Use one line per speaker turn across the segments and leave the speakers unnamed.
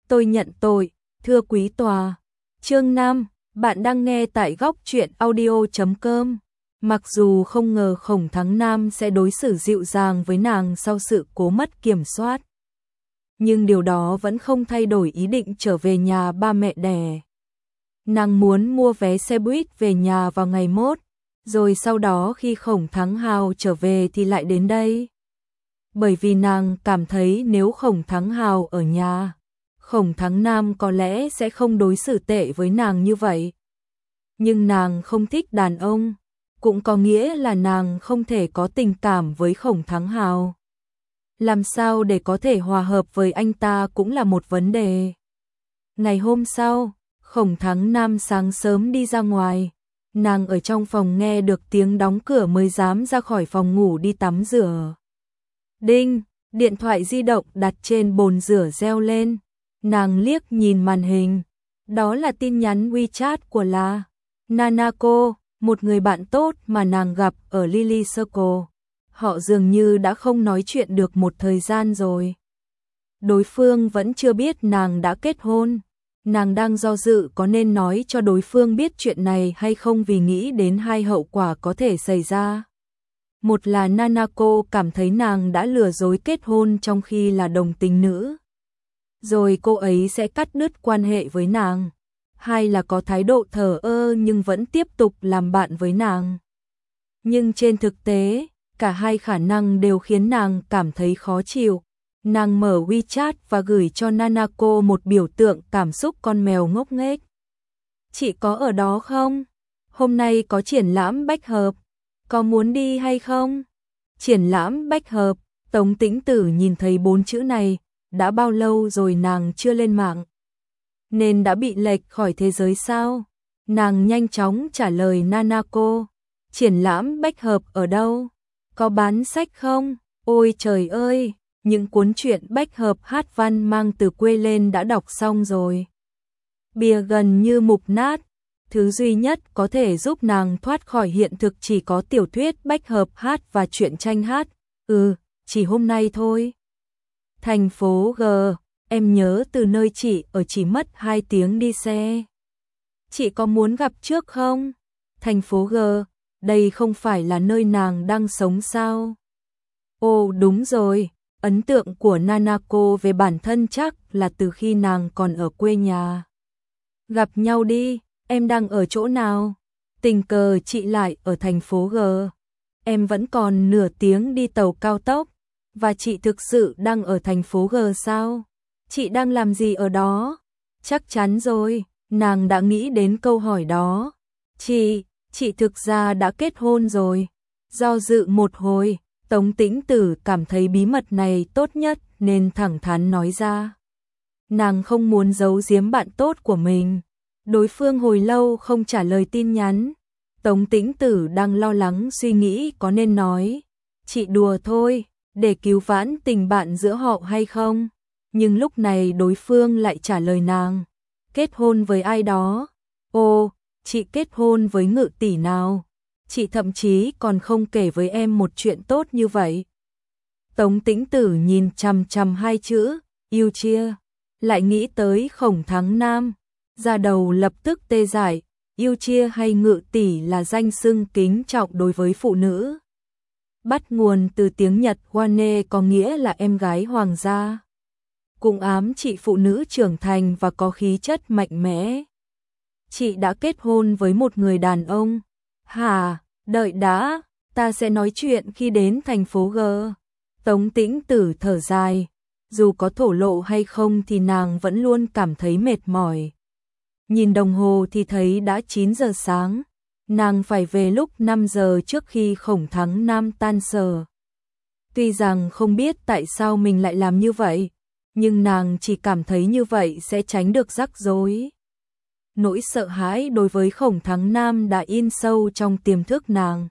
tôi nhận tội, thưa quý tòa. Chương 5, bạn đang nghe tại góc truyện audio.com. Mặc dù không ngờ Khổng Thắng Nam sẽ đối xử dịu dàng với nàng sau sự cố mất kiểm soát, nhưng điều đó vẫn không thay đổi ý định trở về nhà ba mẹ đẻ. Nàng muốn mua vé xe buýt về nhà vào ngày mốt, rồi sau đó khi Khổng Thắng Hào trở về thì lại đến đây. Bởi vì nàng cảm thấy nếu Khổng Thắng Hào ở nhà, Khổng Thắng Nam có lẽ sẽ không đối xử tệ với nàng như vậy. Nhưng nàng không thích đàn ông, cũng có nghĩa là nàng không thể có tình cảm với Khổng Thắng Hào. Làm sao để có thể hòa hợp với anh ta cũng là một vấn đề. Ngày hôm sau, Khổng Thắng Nam sáng sớm đi ra ngoài. Nàng ở trong phòng nghe được tiếng đóng cửa mới dám ra khỏi phòng ngủ đi tắm rửa. Đinh, điện thoại di động đặt trên bồn rửa reo lên. Nàng liếc nhìn màn hình. Đó là tin nhắn WeChat của Nanako, một người bạn tốt mà nàng gặp ở Lily Circle. Họ dường như đã không nói chuyện được một thời gian rồi. Đối phương vẫn chưa biết nàng đã kết hôn. Nàng đang do dự có nên nói cho đối phương biết chuyện này hay không vì nghĩ đến hai hậu quả có thể xảy ra. Một là Nanako cảm thấy nàng đã lừa dối kết hôn trong khi là đồng tính nữ, rồi cô ấy sẽ cắt đứt quan hệ với nàng. Hai là có thái độ thờ ơ nhưng vẫn tiếp tục làm bạn với nàng. Nhưng trên thực tế, cả hai khả năng đều khiến nàng cảm thấy khó chịu. Nàng mở WeChat và gửi cho Nanako một biểu tượng cảm xúc con mèo ngốc nghếch. Chị có ở đó không? Hôm nay có triển lãm bách hợp. Có muốn đi hay không? Triển lãm bách hợp. Tống Tĩnh Tử nhìn thấy 4 chữ này. Đã bao lâu rồi nàng chưa lên mạng? Nên đã bị lệch khỏi thế giới sao? Nàng nhanh chóng trả lời Nanako. Triển lãm bách hợp ở đâu? Có bán sách không? Ôi trời ơi! Những cuốn truyện bách hợp hát văn mang từ quê lên đã đọc xong rồi. Bìa gần như mục nát. Thứ duy nhất có thể giúp nàng thoát khỏi hiện thực chỉ có tiểu thuyết bách hợp hát và truyện tranh hát. Chỉ hôm nay thôi. Thành phố G, em nhớ từ nơi chị ở chỉ mất 2 tiếng đi xe. Chị có muốn gặp trước không? Thành phố G, đây không phải là nơi nàng đang sống sao? Ồ đúng rồi. Ấn tượng của Nanako về bản thân chắc là từ khi nàng còn ở quê nhà. Gặp nhau đi, em đang ở chỗ nào? Tình cờ chị lại ở thành phố G. Em vẫn còn nửa tiếng đi tàu cao tốc. Và chị thực sự đang ở thành phố G sao? Chị đang làm gì ở đó? Chắc chắn rồi, nàng đã nghĩ đến câu hỏi đó. Chị thực ra đã kết hôn rồi. Do dự một hồi, Tống Tĩnh Tử cảm thấy bí mật này tốt nhất nên thẳng thắn nói ra. Nàng không muốn giấu giếm bạn tốt của mình. Đối phương hồi lâu không trả lời tin nhắn. Tống Tĩnh Tử đang lo lắng suy nghĩ có nên nói. Chị đùa thôi, để cứu vãn tình bạn giữa họ hay không. Nhưng lúc này đối phương lại trả lời nàng. Kết hôn với ai đó? Ồ, chị kết hôn với Ngự tỷ nào? Chị thậm chí còn không kể với em một chuyện tốt như vậy. Tống Tĩnh Tử nhìn chằm chằm 2 chữ, yêu chia, lại nghĩ tới Khổng Thắng Nam, da đầu lập tức tê dại, yêu chia hay Ngự tỷ là danh xưng kính trọng đối với phụ nữ. Bắt nguồn từ tiếng Nhật Wane có nghĩa là em gái hoàng gia. Cũng ám chị phụ nữ trưởng thành và có khí chất mạnh mẽ. Chị đã kết hôn với một người đàn ông. Hả? Đợi đã, ta sẽ nói chuyện khi đến thành phố G. Tống Tĩnh Tử thở dài, dù có thổ lộ hay không thì nàng vẫn luôn cảm thấy mệt mỏi. Nhìn đồng hồ thì thấy đã 9 giờ sáng, nàng phải về lúc 5 giờ trước khi Khổng Thắng Nam tan sở. Tuy rằng không biết tại sao mình lại làm như vậy, nhưng nàng chỉ cảm thấy như vậy sẽ tránh được rắc rối. Nỗi sợ hãi đối với Khổng Thắng Nam đã in sâu trong tiềm thức nàng.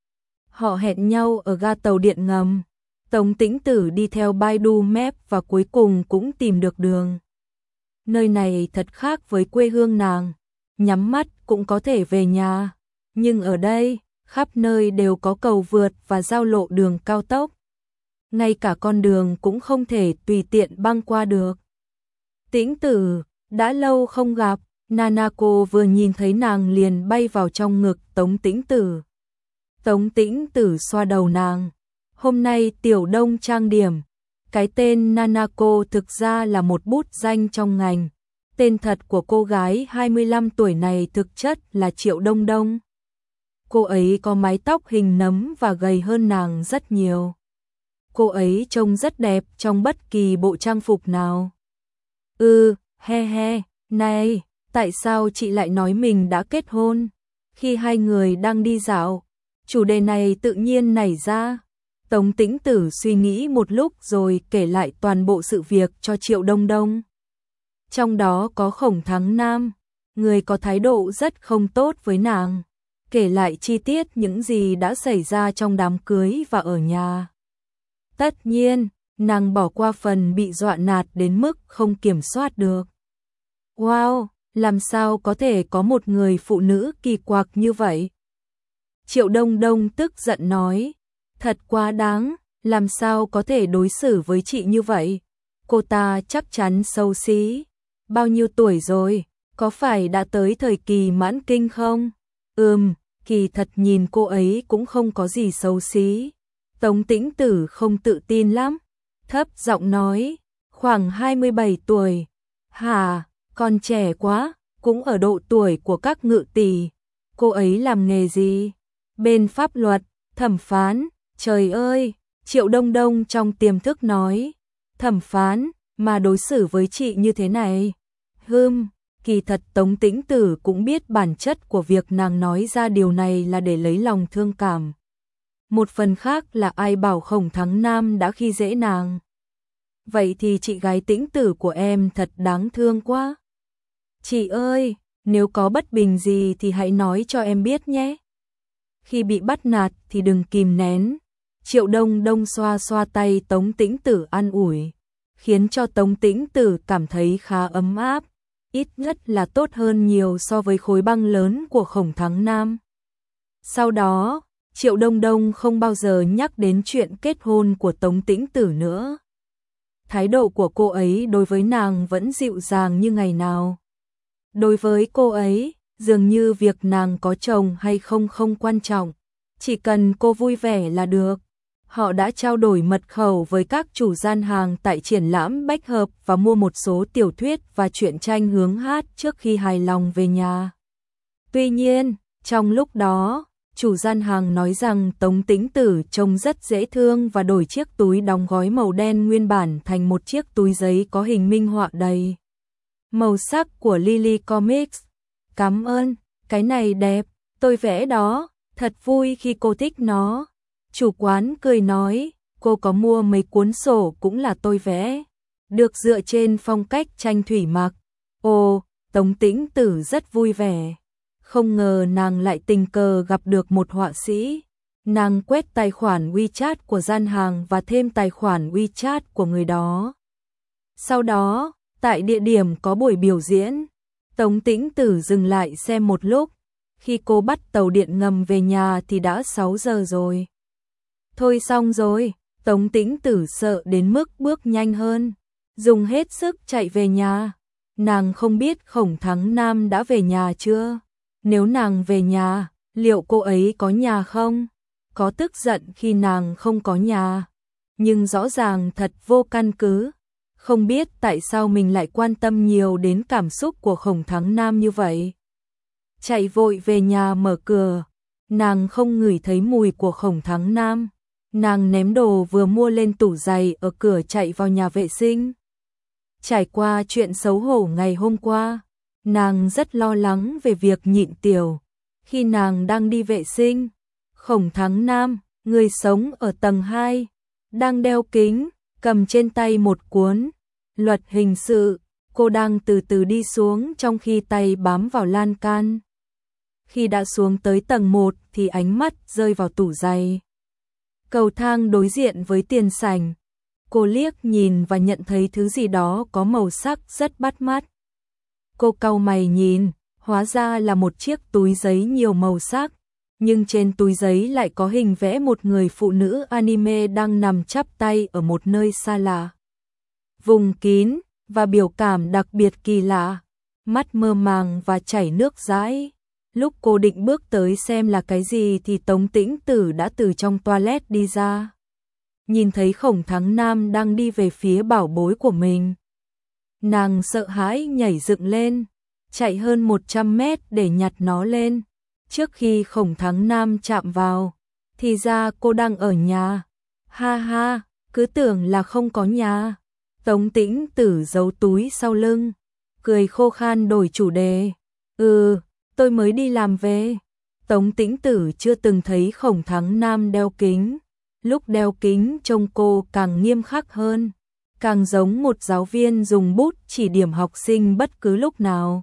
Họ hẹn nhau ở ga tàu điện ngầm. Tống Tĩnh Tử đi theo Baidu Maps và cuối cùng cũng tìm được đường. Nơi này thật khác với quê hương nàng. Nhắm mắt cũng có thể về nhà. Nhưng ở đây, khắp nơi đều có cầu vượt và giao lộ đường cao tốc. Ngay cả con đường cũng không thể tùy tiện băng qua được. Tĩnh Tử, đã lâu không gặp. Nanako vừa nhìn thấy nàng liền bay vào trong ngực Tống Tĩnh Tử. Tống Tĩnh Tử xoa đầu nàng. Hôm nay Tiểu Đông trang điểm. Cái tên Nanako thực ra là một bút danh trong ngành. Tên thật của cô gái 25 tuổi này thực chất là Triệu Đông Đông. Cô ấy có mái tóc hình nấm và gầy hơn nàng rất nhiều. Cô ấy trông rất đẹp trong bất kỳ bộ trang phục nào. He he, này, tại sao chị lại nói mình đã kết hôn? Khi hai người đang đi dạo, chủ đề này tự nhiên nảy ra. Tống Tĩnh Tử suy nghĩ một lúc rồi kể lại toàn bộ sự việc cho Triệu Đông Đông. Trong đó có Khổng Thắng Nam, người có thái độ rất không tốt với nàng. Kể lại chi tiết những gì đã xảy ra trong đám cưới và ở nhà. Tất nhiên, nàng bỏ qua phần bị dọa nạt đến mức không kiểm soát được. Wow, làm sao có thể có một người phụ nữ kỳ quặc như vậy? Triệu Đông Đông tức giận nói, thật quá đáng, làm sao có thể đối xử với chị như vậy? Cô ta chắc chắn xấu xí. Bao nhiêu tuổi rồi, có phải đã tới thời kỳ mãn kinh không? Kỳ thật nhìn cô ấy cũng không có gì xấu xí. Tống Tĩnh Tử không tự tin lắm, thấp giọng nói, khoảng 27 tuổi. Hả, còn trẻ quá, cũng ở độ tuổi của các ngự tỷ. Cô ấy làm nghề gì? Bên pháp luật, thẩm phán. Trời ơi, Triệu Đông Đông trong tiềm thức nói, thẩm phán mà đối xử với chị như thế này. Kỳ thật Tống Tĩnh Tử cũng biết bản chất của việc nàng nói ra điều này là để lấy lòng thương cảm. Một phần khác là ai bảo Khổng Thắng Nam đã khi dễ nàng. Vậy thì chị gái Tĩnh Tử của em thật đáng thương quá. Chị ơi, nếu có bất bình gì thì hãy nói cho em biết nhé. Khi bị bắt nạt thì đừng kìm nén. Triệu Đông Đông xoa xoa tay Tống Tĩnh Tử an ủi, khiến cho Tống Tĩnh Tử cảm thấy khá ấm áp. Ít nhất là tốt hơn nhiều so với khối băng lớn của Khổng Thắng Nam. Sau đó, Triệu Đông Đông không bao giờ nhắc đến chuyện kết hôn của Tống Tĩnh Tử nữa. Thái độ của cô ấy đối với nàng vẫn dịu dàng như ngày nào. Đối với cô ấy, dường như việc nàng có chồng hay không không quan trọng, chỉ cần cô vui vẻ là được. Họ đã trao đổi mật khẩu với các chủ gian hàng tại triển lãm Bách Hợp và mua một số tiểu thuyết và truyện tranh hướng hát trước khi hài lòng về nhà. Tuy nhiên, trong lúc đó, chủ gian hàng nói rằng Tống Tĩnh Tử trông rất dễ thương và đổi chiếc túi đóng gói màu đen nguyên bản thành một chiếc túi giấy có hình minh họa đầy màu sắc của Lily Comics. Cảm ơn, cái này đẹp, tôi vẽ đó, thật vui khi cô thích nó. Chủ quán cười nói, cô có mua mấy cuốn sổ cũng là tôi vẽ, được dựa trên phong cách tranh thủy mặc. Ồ, Tống Tĩnh Tử rất vui vẻ. Không ngờ nàng lại tình cờ gặp được một họa sĩ. Nàng quét tài khoản WeChat của gian hàng và thêm tài khoản WeChat của người đó. Sau đó, tại địa điểm có buổi biểu diễn, Tống Tĩnh Tử dừng lại xem một lúc. Khi cô bắt tàu điện ngầm về nhà thì đã 6 giờ rồi. Thôi xong rồi, Tống Tĩnh Tử sợ đến mức bước nhanh hơn, dùng hết sức chạy về nhà. Nàng không biết Khổng Thắng Nam đã về nhà chưa? Nếu nàng về nhà, liệu cô ấy có nhà không? Có tức giận khi nàng không có nhà, nhưng rõ ràng thật vô căn cứ. Không biết tại sao mình lại quan tâm nhiều đến cảm xúc của Khổng Thắng Nam như vậy. Chạy vội về nhà mở cửa, nàng không ngửi thấy mùi của Khổng Thắng Nam. Nàng ném đồ vừa mua lên tủ giày ở cửa chạy vào nhà vệ sinh. Trải qua chuyện xấu hổ ngày hôm qua, nàng rất lo lắng về việc nhịn tiểu. Khi nàng đang đi vệ sinh, Khổng Thắng Nam, người sống ở tầng 2, đang đeo kính, cầm trên tay một cuốn luật hình sự. Cô đang từ từ đi xuống trong khi tay bám vào lan can. Khi đã xuống tới tầng 1 thì ánh mắt rơi vào tủ giày. Cầu thang đối diện với tiền sảnh. Cô liếc nhìn và nhận thấy thứ gì đó có màu sắc rất bắt mắt. Cô cau mày nhìn, hóa ra là một chiếc túi giấy nhiều màu sắc, nhưng trên túi giấy lại có hình vẽ một người phụ nữ anime đang nằm chắp tay ở một nơi xa lạ. Vùng kín, và biểu cảm đặc biệt kỳ lạ, mắt mơ màng và chảy nước dãi. Lúc cô định bước tới xem là cái gì thì Tống Tĩnh Tử đã từ trong toilet đi ra. Nhìn thấy Khổng Thắng Nam đang đi về phía bảo bối của mình. Nàng sợ hãi nhảy dựng lên, chạy hơn 100 mét để nhặt nó lên. Trước khi Khổng Thắng Nam chạm vào, thì ra cô đang ở nhà. Ha ha, cứ tưởng là không có nhà. Tống Tĩnh Tử giấu túi sau lưng, cười khô khan đổi chủ đề. Tôi mới đi làm về. Tống Tĩnh Tử chưa từng thấy Khổng Thắng Nam đeo kính. Lúc đeo kính trông cô càng nghiêm khắc hơn, càng giống một giáo viên dùng bút chỉ điểm học sinh bất cứ lúc nào.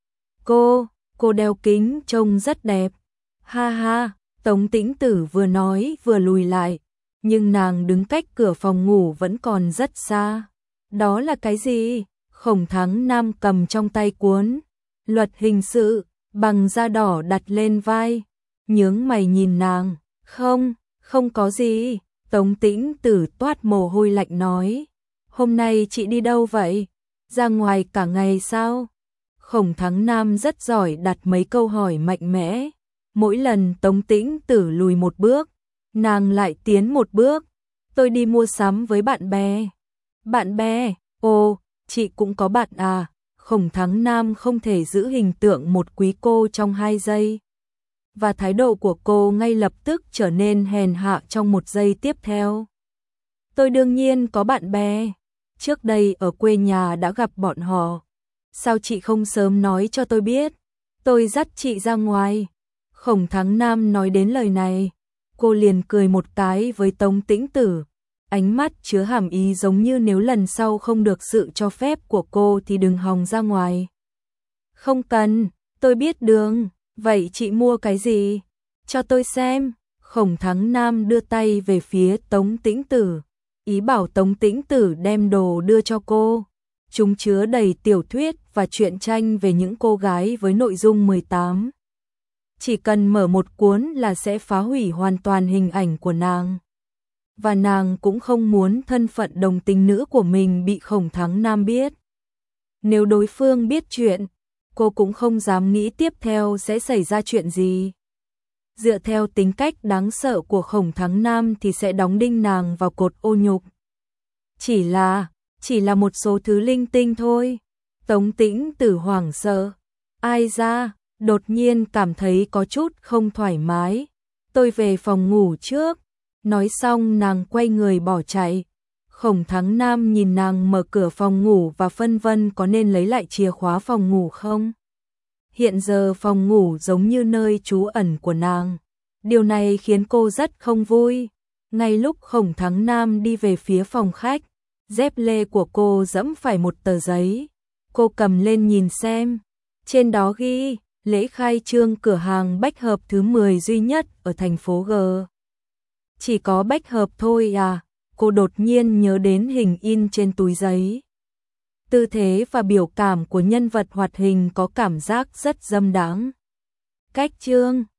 Cô đeo kính trông rất đẹp. Ha ha, Tống Tĩnh Tử vừa nói vừa lùi lại, nhưng nàng đứng cách cửa phòng ngủ vẫn còn rất xa. Đó là cái gì? Khổng Thắng Nam cầm trong tay cuốn Luật hình sự bằng da đỏ đặt lên vai, nhướng mày nhìn nàng. Không có gì. Tống Tĩnh Tử toát mồ hôi lạnh nói. Hôm nay chị đi đâu vậy? Ra ngoài cả ngày sao? Khổng Thắng Nam rất giỏi đặt mấy câu hỏi mạnh mẽ. Mỗi lần Tống Tĩnh Tử lùi một bước, nàng lại tiến một bước. Tôi đi mua sắm với bạn bè. Bạn bè? Ồ, chị cũng có bạn à? Khổng Thắng Nam không thể giữ hình tượng một quý cô trong 2 giây. Và thái độ của cô ngay lập tức trở nên hèn hạ trong 1 giây tiếp theo. Tôi đương nhiên có bạn bè. Trước đây ở quê nhà đã gặp bọn họ. Sao chị không sớm nói cho tôi biết? Tôi dắt chị ra ngoài. Khổng Thắng Nam nói đến lời này, cô liền cười một cái với Tống Tĩnh Tử. Ánh mắt chứa hàm ý giống như nếu lần sau không được sự cho phép của cô thì đừng hòng ra ngoài. Không cần, tôi biết đường. Vậy chị mua cái gì? Cho tôi xem. Khổng Thắng Nam đưa tay về phía Tống Tĩnh Tử, ý bảo Tống Tĩnh Tử đem đồ đưa cho cô. Chúng chứa đầy tiểu thuyết và truyện tranh về những cô gái với nội dung 18. Chỉ cần mở một cuốn là sẽ phá hủy hoàn toàn hình ảnh của nàng. Và nàng cũng không muốn thân phận đồng tính nữ của mình bị Khổng Thắng Nam biết. Nếu đối phương biết chuyện, cô cũng không dám nghĩ tiếp theo sẽ xảy ra chuyện gì. Dựa theo tính cách đáng sợ của Khổng Thắng Nam thì sẽ đóng đinh nàng vào cột ô nhục. Chỉ là một số thứ linh tinh thôi. Tống Tĩnh Tử hoảng sợ. Ai ra, đột nhiên cảm thấy có chút không thoải mái. Tôi về phòng ngủ trước. Nói xong nàng quay người bỏ chạy. Khổng Thắng Nam nhìn nàng mở cửa phòng ngủ và phân vân có nên lấy lại chìa khóa phòng ngủ không. Hiện giờ phòng ngủ giống như nơi trú ẩn của nàng. Điều này khiến cô rất không vui. Ngay lúc Khổng Thắng Nam đi về phía phòng khách, dép lê của cô giẫm phải một tờ giấy. Cô cầm lên nhìn xem. Trên đó ghi, lễ khai trương cửa hàng bách hợp thứ 10 duy nhất ở thành phố G. Chỉ có bách hợp thôi à? Cô đột nhiên nhớ đến hình in trên túi giấy. Tư thế và biểu cảm của nhân vật hoạt hình có cảm giác rất dâm đáng. Cách trương,